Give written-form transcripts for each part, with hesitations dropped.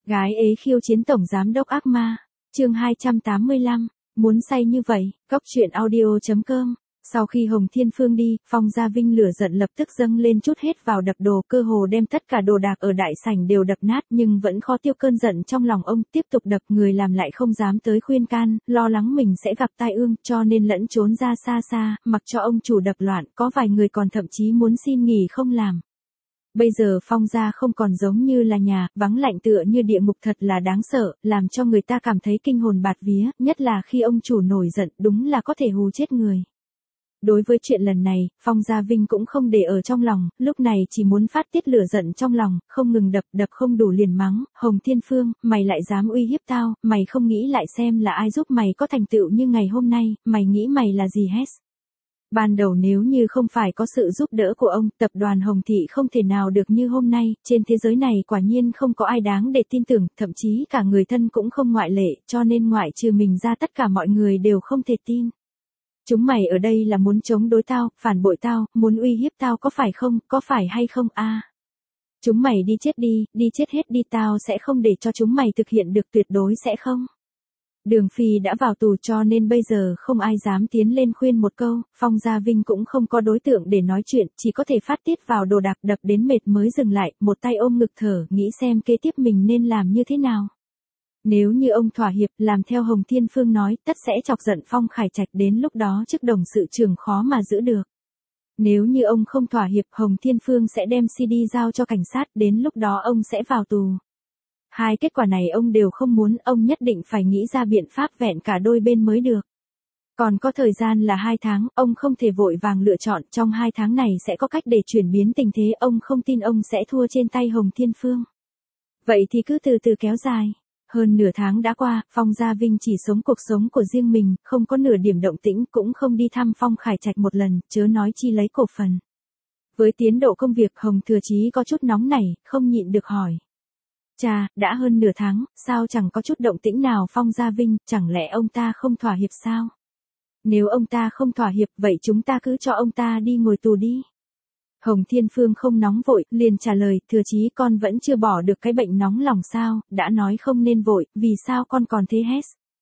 Gái ế khiêu chiến tổng giám đốc ác ma. Chương 285. Muốn say như vậy. Cốc truyện audio.com. Sau khi Hồng Thiên Phương đi, Phong Gia Vinh lửa giận lập tức dâng lên trút hết vào đập đồ, cơ hồ đem tất cả đồ đạc ở đại sảnh đều đập nát, nhưng vẫn khó tiêu cơn giận trong lòng ông, tiếp tục đập, người làm lại không dám tới khuyên can, lo lắng mình sẽ gặp tai ương, cho nên lẫn trốn ra xa xa, mặc cho ông chủ đập loạn, có vài người còn thậm chí muốn xin nghỉ không làm. Bây giờ Phong gia không còn giống như là nhà, vắng lạnh tựa như địa ngục, thật là đáng sợ, làm cho người ta cảm thấy kinh hồn bạt vía, nhất là khi ông chủ nổi giận, đúng là có thể hù chết người. Đối với chuyện lần này, Phong Gia Vinh cũng không để ở trong lòng, lúc này chỉ muốn phát tiết lửa giận trong lòng, không ngừng đập không đủ liền mắng, Hồng Thiên Phương, mày lại dám uy hiếp tao, mày không nghĩ lại xem là ai giúp mày có thành tựu như ngày hôm nay, mày nghĩ mày là gì hết? Ban đầu nếu như không phải có sự giúp đỡ của ông, tập đoàn Hồng Thị không thể nào được như hôm nay, trên thế giới này quả nhiên không có ai đáng để tin tưởng, thậm chí cả người thân cũng không ngoại lệ, cho nên ngoại trừ mình ra tất cả mọi người đều không thể tin. Chúng mày ở đây là muốn chống đối tao, phản bội tao, muốn uy hiếp tao có phải không, có phải hay không a? Chúng mày đi chết đi chết hết đi, tao sẽ không để cho chúng mày thực hiện được, tuyệt đối sẽ không. Đường Phi đã vào tù cho nên bây giờ không ai dám tiến lên khuyên một câu, Phong Gia Vinh cũng không có đối tượng để nói chuyện, chỉ có thể phát tiết vào đồ đạc, đập đến mệt mới dừng lại, một tay ôm ngực thở, nghĩ xem kế tiếp mình nên làm như thế nào. Nếu như ông thỏa hiệp, làm theo Hồng Thiên Phương nói, tất sẽ chọc giận Phong Khải Trạch, đến lúc đó chức đồng sự trưởng khó mà giữ được. Nếu như ông không thỏa hiệp, Hồng Thiên Phương sẽ đem CD giao cho cảnh sát, đến lúc đó ông sẽ vào tù. Hai kết quả này ông đều không muốn, ông nhất định phải nghĩ ra biện pháp vẹn cả đôi bên mới được. Còn có thời gian là 2 tháng, ông không thể vội vàng lựa chọn, trong 2 tháng này sẽ có cách để chuyển biến tình thế, ông không tin ông sẽ thua trên tay Hồng Thiên Phương. Vậy thì cứ từ từ kéo dài. Hơn nửa tháng đã qua, Phong Gia Vinh chỉ sống cuộc sống của riêng mình, không có nửa điểm động tĩnh, cũng không đi thăm Phong Khải Trạch một lần, chớ nói chi lấy cổ phần. Với tiến độ công việc, Hồng Thừa Chí có chút nóng nảy, không nhịn được hỏi. Chà, đã hơn nửa tháng, sao chẳng có chút động tĩnh nào Phong Gia Vinh, chẳng lẽ ông ta không thỏa hiệp sao? Nếu ông ta không thỏa hiệp, vậy chúng ta cứ cho ông ta đi ngồi tù đi. Hồng Thiên Phương không nóng vội, liền trả lời, Thừa Chí, con vẫn chưa bỏ được cái bệnh nóng lòng sao, đã nói không nên vội, vì sao con còn thế hết?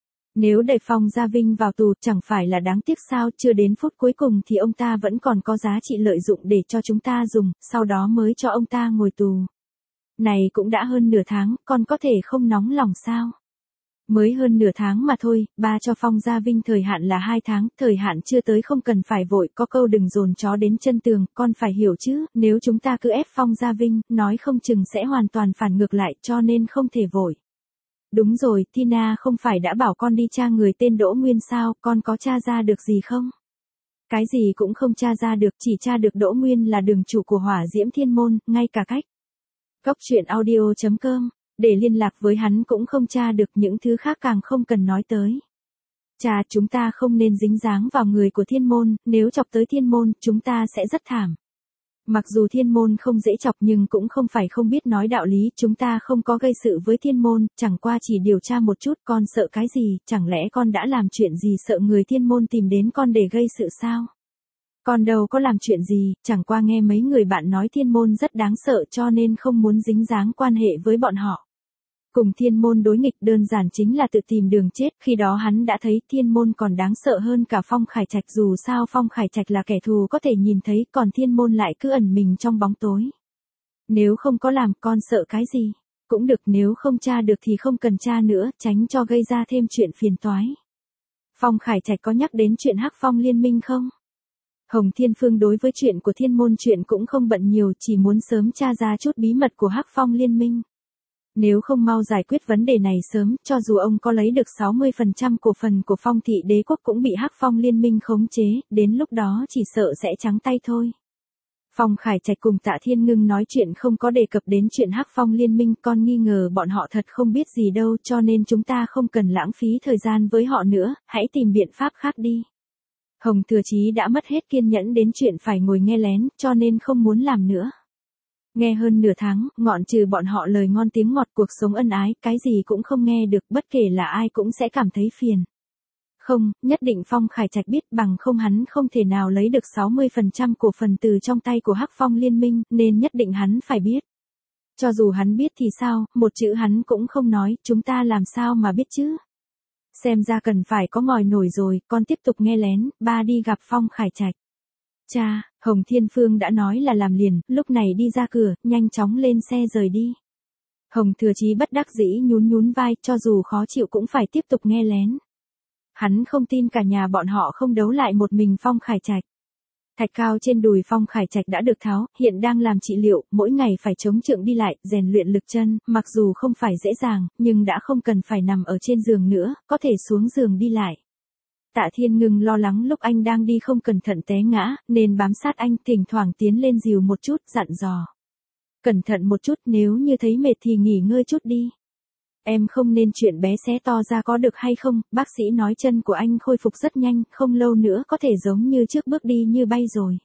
Nếu đẩy Phong Gia Vinh vào tù, chẳng phải là đáng tiếc sao, chưa đến phút cuối cùng thì ông ta vẫn còn có giá trị lợi dụng để cho chúng ta dùng, sau đó mới cho ông ta ngồi tù. Này cũng đã hơn nửa tháng, con có thể không nóng lòng sao? Mới hơn nửa tháng mà thôi, ba cho Phong Gia Vinh thời hạn là 2 tháng, thời hạn chưa tới không cần phải vội, có câu đừng dồn chó đến chân tường, con phải hiểu chứ, nếu chúng ta cứ ép Phong Gia Vinh, nói không chừng sẽ hoàn toàn phản ngược lại, cho nên không thể vội. Đúng rồi, Tina không phải đã bảo con đi tra người tên Đỗ Nguyên sao, con có tra ra được gì không? Cái gì cũng không tra ra được, chỉ tra được Đỗ Nguyên là đường chủ của Hỏa Diễm Thiên Môn, ngay cả cách. Cốc truyện audio.com. Để liên lạc với hắn cũng không tra được, những thứ khác càng không cần nói tới. Chà, chúng ta không nên dính dáng vào người của Thiên Môn, nếu chọc tới Thiên Môn, chúng ta sẽ rất thảm. Mặc dù Thiên Môn không dễ chọc nhưng cũng không phải không biết nói đạo lý, chúng ta không có gây sự với Thiên Môn, chẳng qua chỉ điều tra một chút, con sợ cái gì, chẳng lẽ con đã làm chuyện gì sợ người Thiên Môn tìm đến con để gây sự sao? Con đâu có làm chuyện gì, chẳng qua nghe mấy người bạn nói Thiên Môn rất đáng sợ cho nên không muốn dính dáng quan hệ với bọn họ. Cùng Thiên Môn đối nghịch đơn giản chính là tự tìm đường chết, khi đó hắn đã thấy Thiên Môn còn đáng sợ hơn cả Phong Khải Trạch, dù sao Phong Khải Trạch là kẻ thù có thể nhìn thấy, còn Thiên Môn lại cứ ẩn mình trong bóng tối. Nếu không có làm, con sợ cái gì? Cũng được, nếu không tra được thì không cần tra nữa, tránh cho gây ra thêm chuyện phiền toái. Phong Khải Trạch có nhắc đến chuyện Hắc Phong liên minh không? Hồng Thiên Phương đối với chuyện của Thiên Môn chuyện cũng không bận nhiều, chỉ muốn sớm tra ra chút bí mật của Hắc Phong liên minh. Nếu không mau giải quyết vấn đề này sớm, cho dù ông có lấy được 60% cổ phần của Phong Thị Đế Quốc cũng bị Hắc Phong liên minh khống chế, đến lúc đó chỉ sợ sẽ trắng tay thôi. Phong Khải Trạch cùng Tạ Thiên Ngưng nói chuyện không có đề cập đến chuyện Hắc Phong liên minh, con nghi ngờ bọn họ thật không biết gì đâu, cho nên chúng ta không cần lãng phí thời gian với họ nữa, hãy tìm biện pháp khác đi. Hồng Thừa Chí đã mất hết kiên nhẫn đến chuyện phải ngồi nghe lén, cho nên không muốn làm nữa. Nghe hơn nửa tháng, ngọn trừ bọn họ lời ngon tiếng ngọt, cuộc sống ân ái, cái gì cũng không nghe được, bất kể là ai cũng sẽ cảm thấy phiền. Không, nhất định Phong Khải Trạch biết, bằng không hắn không thể nào lấy được 60% cổ phần từ trong tay của Hắc Phong liên minh, nên nhất định hắn phải biết. Cho dù hắn biết thì sao, một chữ hắn cũng không nói, chúng ta làm sao mà biết chứ. Xem ra cần phải có ngòi nổi rồi, con tiếp tục nghe lén, ba đi gặp Phong Khải Trạch. Cha, Hồng Thiên Phương đã nói là làm liền, lúc này đi ra cửa, nhanh chóng lên xe rời đi. Hồng Thừa Chí bất đắc dĩ nhún nhún vai, cho dù khó chịu cũng phải tiếp tục nghe lén. Hắn không tin cả nhà bọn họ không đấu lại một mình Phong Khải Trạch. Thạch cao trên đùi Phong Khải Trạch đã được tháo, hiện đang làm trị liệu, mỗi ngày phải chống chượng đi lại, rèn luyện lực chân, mặc dù không phải dễ dàng, nhưng đã không cần phải nằm ở trên giường nữa, có thể xuống giường đi lại. Tạ Thiên Ngưng lo lắng lúc anh đang đi không cẩn thận té ngã, nên bám sát anh, thỉnh thoảng tiến lên dìu một chút, dặn dò. Cẩn thận một chút, nếu như thấy mệt thì nghỉ ngơi chút đi. Em không nên chuyện bé xé to ra có được hay không, bác sĩ nói chân của anh khôi phục rất nhanh, không lâu nữa có thể giống như trước bước đi như bay rồi.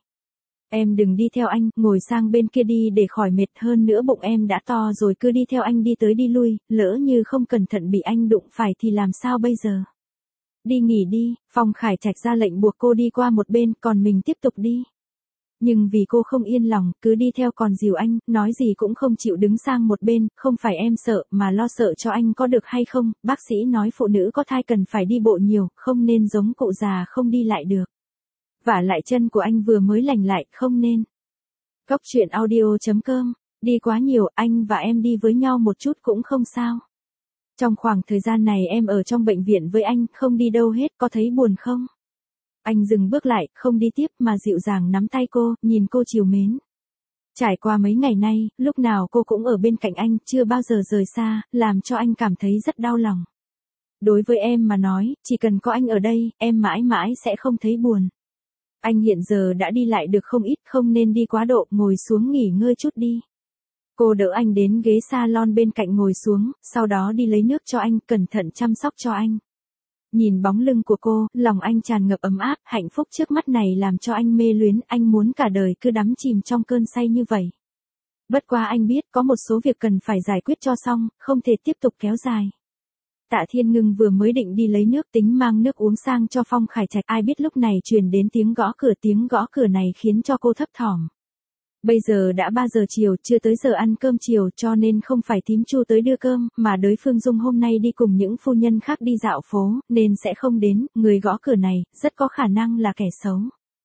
Em đừng đi theo anh, ngồi sang bên kia đi để khỏi mệt, hơn nữa bụng em đã to rồi, cứ đi theo anh đi tới đi lui, lỡ như không cẩn thận bị anh đụng phải thì làm sao bây giờ. Đi nghỉ đi, Phong Khải Trạch ra lệnh buộc cô đi qua một bên, còn mình tiếp tục đi. Nhưng vì cô không yên lòng, cứ đi theo còn dìu anh, nói gì cũng không chịu đứng sang một bên, không phải em sợ, mà lo sợ cho anh có được hay không, bác sĩ nói phụ nữ có thai cần phải đi bộ nhiều, không nên giống cụ già không đi lại được. Vả lại chân của anh vừa mới lành lại, không nên. Cóc truyện audio.com, đi quá nhiều, anh và em đi với nhau một chút cũng không sao. Trong khoảng thời gian này em ở trong bệnh viện với anh, không đi đâu hết, có thấy buồn không? Anh dừng bước lại, không đi tiếp mà dịu dàng nắm tay cô, nhìn cô trìu mến. Trải qua mấy ngày nay, lúc nào cô cũng ở bên cạnh anh, chưa bao giờ rời xa, làm cho anh cảm thấy rất đau lòng. Đối với em mà nói, chỉ cần có anh ở đây, em mãi mãi sẽ không thấy buồn. Anh hiện giờ đã đi lại được không ít, không nên đi quá độ, ngồi xuống nghỉ ngơi chút đi. Cô đỡ anh đến ghế salon bên cạnh ngồi xuống, sau đó đi lấy nước cho anh, cẩn thận chăm sóc cho anh. Nhìn bóng lưng của cô, lòng anh tràn ngập ấm áp, hạnh phúc trước mắt này làm cho anh mê luyến, anh muốn cả đời cứ đắm chìm trong cơn say như vậy. Bất quá anh biết có một số việc cần phải giải quyết cho xong, không thể tiếp tục kéo dài. Tạ Thiên Ngưng vừa mới định đi lấy nước tính mang nước uống sang cho Phong Khải Trạch, ai biết lúc này truyền đến tiếng gõ cửa này khiến cho cô thấp thỏm. Bây giờ đã 3 giờ chiều, chưa tới giờ ăn cơm chiều cho nên không phải thím Chu tới đưa cơm, mà đối Phương Dung hôm nay đi cùng những phu nhân khác đi dạo phố, nên sẽ không đến, người gõ cửa này, rất có khả năng là kẻ xấu.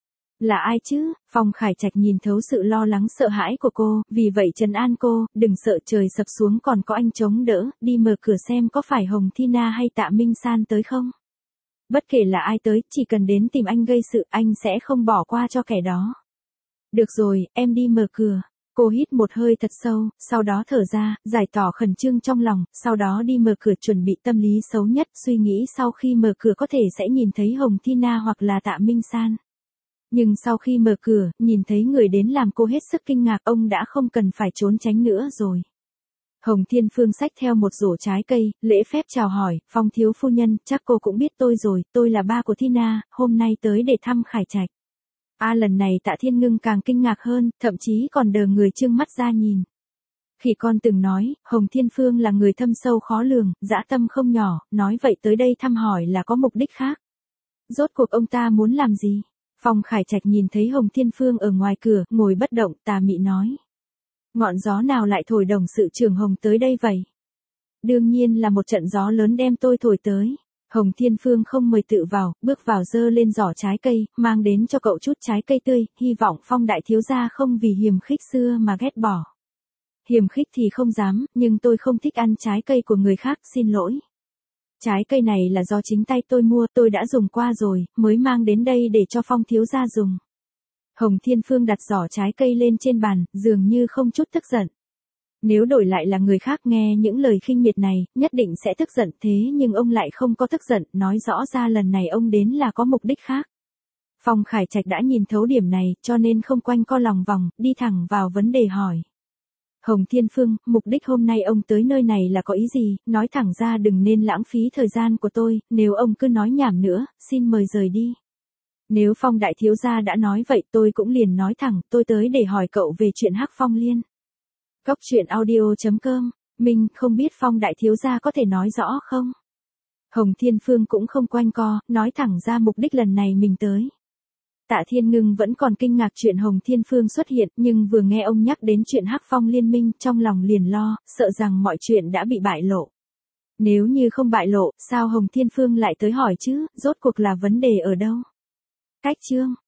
Là ai chứ? Phong Khải Trạch nhìn thấu sự lo lắng sợ hãi của cô, vì vậy trấn an cô, đừng sợ trời sập xuống còn có anh chống đỡ, đi mở cửa xem có phải Hồng Thi Na hay Tạ Minh San tới không? Bất kể là ai tới, chỉ cần đến tìm anh gây sự, anh sẽ không bỏ qua cho kẻ đó. Được rồi, em đi mở cửa. Cô hít một hơi thật sâu, sau đó thở ra, giải tỏ khẩn trương trong lòng, sau đó đi mở cửa chuẩn bị tâm lý xấu nhất, suy nghĩ sau khi mở cửa có thể sẽ nhìn thấy Hồng Thi Na hoặc là Tạ Minh San. Nhưng sau khi mở cửa, nhìn thấy người đến làm cô hết sức kinh ngạc, ông đã không cần phải trốn tránh nữa rồi. Hồng Thiên Phương xách theo một rổ trái cây, lễ phép chào hỏi, Phong thiếu phu nhân, chắc cô cũng biết tôi rồi, tôi là ba của Thi Na, hôm nay tới để thăm Khải Trạch. Lần này Tạ Thiên Ngưng càng kinh ngạc hơn, thậm chí còn đờ người trương mắt ra nhìn. Khi con từng nói, Hồng Thiên Phương là người thâm sâu khó lường, dã tâm không nhỏ, nói vậy tới đây thăm hỏi là có mục đích khác. Rốt cuộc ông ta muốn làm gì? Phong Khải Trạch nhìn thấy Hồng Thiên Phương ở ngoài cửa, ngồi bất động, tà mị nói. Ngọn gió nào lại thổi đồng sự trưởng Hồng tới đây vậy? Đương nhiên là một trận gió lớn đem tôi thổi tới. Hồng Thiên Phương không mời tự vào, bước vào giơ lên giỏ trái cây, mang đến cho cậu chút trái cây tươi, hy vọng Phong đại thiếu gia không vì hiềm khích xưa mà ghét bỏ. Hiềm khích thì không dám, nhưng tôi không thích ăn trái cây của người khác, xin lỗi. Trái cây này là do chính tay tôi mua, tôi đã dùng qua rồi, mới mang đến đây để cho Phong thiếu gia dùng. Hồng Thiên Phương đặt giỏ trái cây lên trên bàn, dường như không chút tức giận. Nếu đổi lại là người khác nghe những lời khinh miệt này, nhất định sẽ tức giận, thế nhưng ông lại không có tức giận, nói rõ ra lần này ông đến là có mục đích khác. Phong Khải Trạch đã nhìn thấu điểm này, cho nên không quanh co lòng vòng, đi thẳng vào vấn đề hỏi. Hồng Thiên Phương, mục đích hôm nay ông tới nơi này là có ý gì, nói thẳng ra đừng nên lãng phí thời gian của tôi, nếu ông cứ nói nhảm nữa, xin mời rời đi. Nếu Phong đại thiếu gia đã nói vậy tôi cũng liền nói thẳng, tôi tới để hỏi cậu về chuyện Hắc Phong Liên. Cóc truyện audio.com, mình không biết Phong đại thiếu gia có thể nói rõ không? Hồng Thiên Phương cũng không quanh co, nói thẳng ra mục đích lần này mình tới. Tạ Thiên Ngưng vẫn còn kinh ngạc chuyện Hồng Thiên Phương xuất hiện, nhưng vừa nghe ông nhắc đến chuyện Hắc Phong liên minh, trong lòng liền lo, sợ rằng mọi chuyện đã bị bại lộ. Nếu như không bại lộ, sao Hồng Thiên Phương lại tới hỏi chứ, rốt cuộc là vấn đề ở đâu? Cách chương